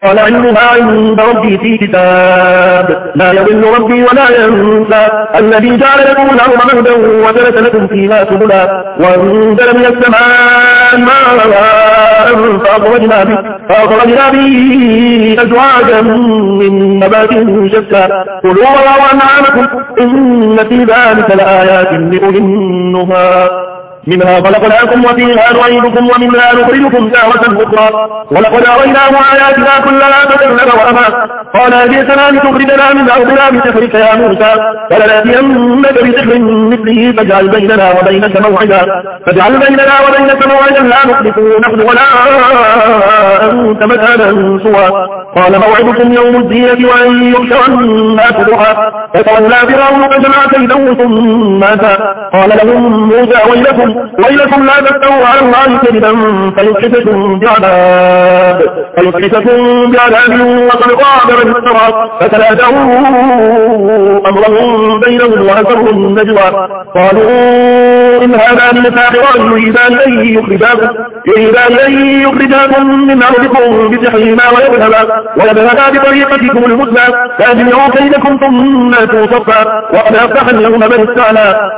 قال علمها عند ربي في كتاب لا يضل ربي ولا ينسى الذي جعل لكم الأرض مهدا وجلس لكم فيها سبلا وأنزل من السماء ماء فأخرجنا به أزواجا من نبات شتى كلوا وارعوا أنعامكم إن في ذلك لآيات لأولي النهى منها خلقناكم وفيها نعيدكم ومنها نخرجكم تارة أخرى ولقد أريناه آياتنا كلها فكذب وأبى قال أجئتنا لتخرجنا من أرضنا بسحرك يا موسى فلنأتينك بسحر مثله فاجعل بيننا وبينك موعدا لا نخلفه نحن ولا أنت مكانا سوى قال موعدكم يوم الزينة وأن يحشر الناس ضحى فتولى فرعون فجمع كيده ثم أتى قال لهم موسى ويلكم لا تفتروا على الله كذبا فيسحتكم بعذاب وقد غادر الافتراء فتنازعوا أمرهم بينهم وأسروا النجوى قالوا إن هذان لساحران يريدان أن يخرجاكم من أرضكم بسحرهما ويذهبا بطريقتكم المثلى فأجمعوا كيدكم ثم أتوا صفا وقد أفلح اليوم من استعلى